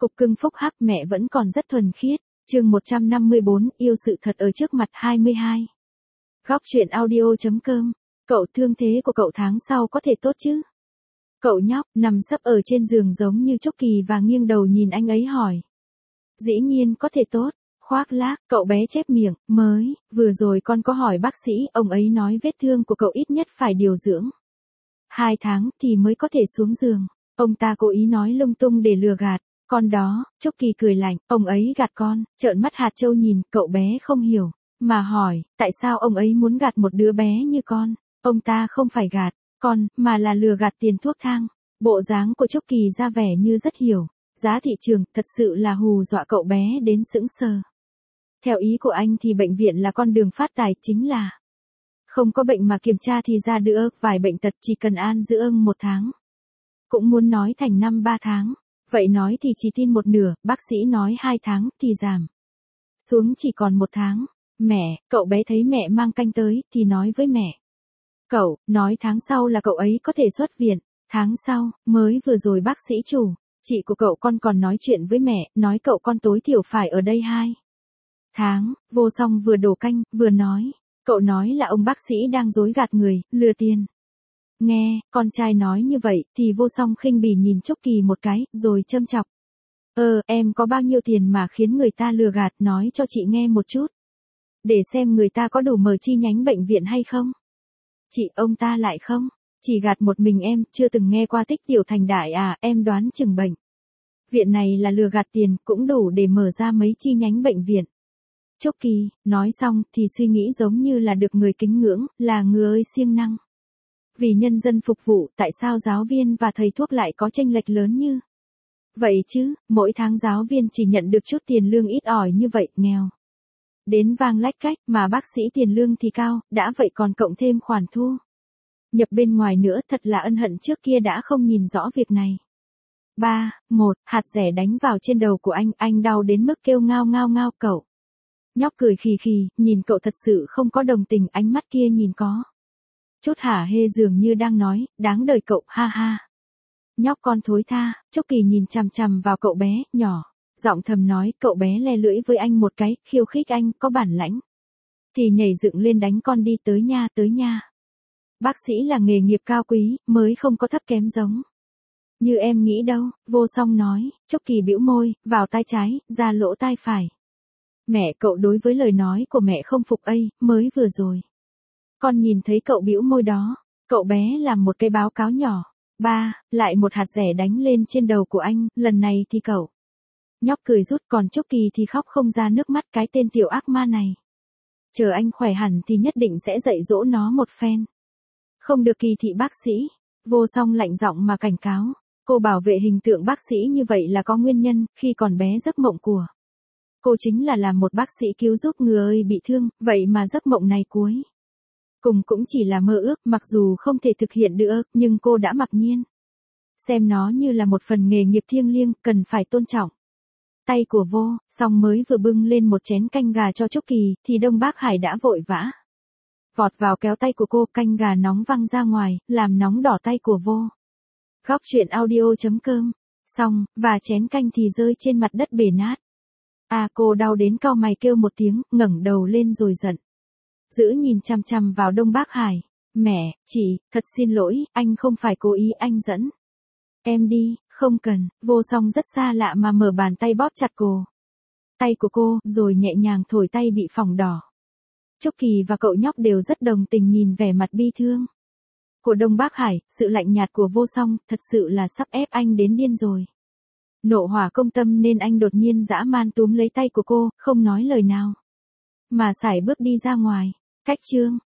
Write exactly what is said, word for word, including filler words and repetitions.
Cục cưng phúc hắc mẹ vẫn còn rất thuần khiết. Chương một trăm năm mươi bốn, yêu sự thật ở trước mặt hai mươi hai. Góc truyện audio.com. Cậu thương thế của cậu tháng sau có thể tốt chứ? Cậu nhóc nằm sấp ở trên giường giống như Trúc Kỳ và nghiêng đầu nhìn anh ấy hỏi. Dĩ nhiên có thể tốt. Khoác lác, cậu bé chép miệng, mới, vừa rồi con có hỏi bác sĩ, ông ấy nói vết thương của cậu ít nhất phải điều dưỡng. Hai tháng thì mới có thể xuống giường. Ông ta cố ý nói lung tung để lừa gạt. Con đó, Trúc Kỳ cười lạnh, ông ấy gạt con, trợn mắt hạt châu nhìn, cậu bé không hiểu, mà hỏi, tại sao ông ấy muốn gạt một đứa bé như con? Ông ta không phải gạt con, mà là lừa gạt tiền thuốc thang. Bộ dáng của Trúc Kỳ ra vẻ như rất hiểu. Giá thị trường, thật sự là hù dọa cậu bé đến sững sờ. Theo ý của anh thì bệnh viện là con đường phát tài, chính là không có bệnh mà kiểm tra thì ra được vài bệnh tật, chỉ cần an dưỡng một tháng. Cũng muốn nói thành năm ba tháng. Vậy nói thì chỉ tin một nửa, bác sĩ nói hai tháng thì giảm xuống chỉ còn một tháng. Mẹ, cậu bé thấy mẹ mang canh tới thì nói với mẹ. Cậu, nói tháng sau là cậu ấy có thể xuất viện. Tháng sau, mới vừa rồi bác sĩ chủ, chị của cậu con còn nói chuyện với mẹ, nói cậu con tối thiểu phải ở đây hai tháng. Vô Song vừa đổ canh, vừa nói. Cậu nói là ông bác sĩ đang dối gạt người, lừa tiền. Nghe, con trai nói như vậy, thì Vô Song khinh bỉ nhìn Trúc Kỳ một cái, rồi châm chọc. Ờ, em có bao nhiêu tiền mà khiến người ta lừa gạt, nói cho chị nghe một chút. Để xem người ta có đủ mở chi nhánh bệnh viện hay không. Chị, ông ta lại không. Chỉ gạt một mình em, chưa từng nghe qua tích tiểu thành đại à, em đoán chừng bệnh viện này là lừa gạt tiền, cũng đủ để mở ra mấy chi nhánh bệnh viện. Trúc Kỳ, nói xong, thì suy nghĩ giống như là được người kính ngưỡng, là người ơi siêng năng. Vì nhân dân phục vụ, tại sao giáo viên và thầy thuốc lại có chênh lệch lớn như vậy chứ? Mỗi tháng giáo viên chỉ nhận được chút tiền lương ít ỏi như vậy, nghèo đến vang lách cách, mà bác sĩ tiền lương thì cao, đã vậy còn cộng thêm khoản thu nhập bên ngoài nữa, thật là ân hận trước kia đã không nhìn rõ việc này. Ba, một, hạt rẻ đánh vào trên đầu của anh, anh đau đến mức kêu ngao ngao ngao. Cậu nhóc cười khì khì, nhìn cậu thật sự không có đồng tình, ánh mắt kia nhìn có chút hả hê, dường như đang nói, đáng đời cậu, ha ha. Nhóc con thối tha. Trúc Kỳ nhìn chằm chằm vào cậu bé, nhỏ giọng thầm nói, cậu bé le lưỡi với anh một cái, khiêu khích anh, có bản lãnh thì nhảy dựng lên đánh con đi, tới nha, tới nha. Bác sĩ là nghề nghiệp cao quý, mới không có thấp kém giống như em nghĩ đâu. Vô Song nói. Trúc Kỳ bĩu môi, vào tai trái, ra lỗ tai phải. Mẹ, cậu đối với lời nói của mẹ không phục ấy, mới vừa rồi con nhìn thấy cậu bĩu môi đó. Cậu bé làm một cái báo cáo nhỏ. Ba, lại một hạt rẻ đánh lên trên đầu của anh, lần này thì cậu nhóc cười rút, còn Trúc Kỳ thì khóc không ra nước mắt, cái tên tiểu ác ma này. Chờ anh khỏe hẳn thì nhất định sẽ dạy dỗ nó một phen. Không được kỳ thị bác sĩ. Vô Song lạnh giọng mà cảnh cáo. Cô bảo vệ hình tượng bác sĩ như vậy là có nguyên nhân, khi còn bé giấc mộng của cô chính là làm một bác sĩ cứu giúp người ơi bị thương, vậy mà giấc mộng này cuối cùng cũng chỉ là mơ ước, mặc dù không thể thực hiện được, nhưng cô đã mặc nhiên xem nó như là một phần nghề nghiệp thiêng liêng, cần phải tôn trọng. Tay của Vô Song mới vừa bưng lên một chén canh gà cho Trúc Kỳ, thì Đông Bác Hải đã vội vã vọt vào kéo tay của cô, canh gà nóng văng ra ngoài, làm nóng đỏ tay của Vô. Góc truyện audio.com. Xong, và chén canh thì rơi trên mặt đất bể nát. À, cô đau đến cau mày kêu một tiếng, ngẩng đầu lên rồi giận dữ nhìn chằm chằm vào Đông Bác Hải. Mẹ, chị, thật xin lỗi, anh không phải cố ý, anh dẫn em đi. Không cần. Vô Song rất xa lạ mà mở bàn tay bóp chặt cổ tay của cô, rồi nhẹ nhàng thổi tay bị phỏng đỏ. Trúc Kỳ và cậu nhóc đều rất đồng tình nhìn vẻ mặt bi thương của Đông Bác Hải, sự lạnh nhạt của Vô Song, thật sự là sắp ép anh đến điên rồi. Nộ hỏa công tâm nên anh đột nhiên dã man túm lấy tay của cô, không nói lời nào, mà sải bước đi ra ngoài. Cách chương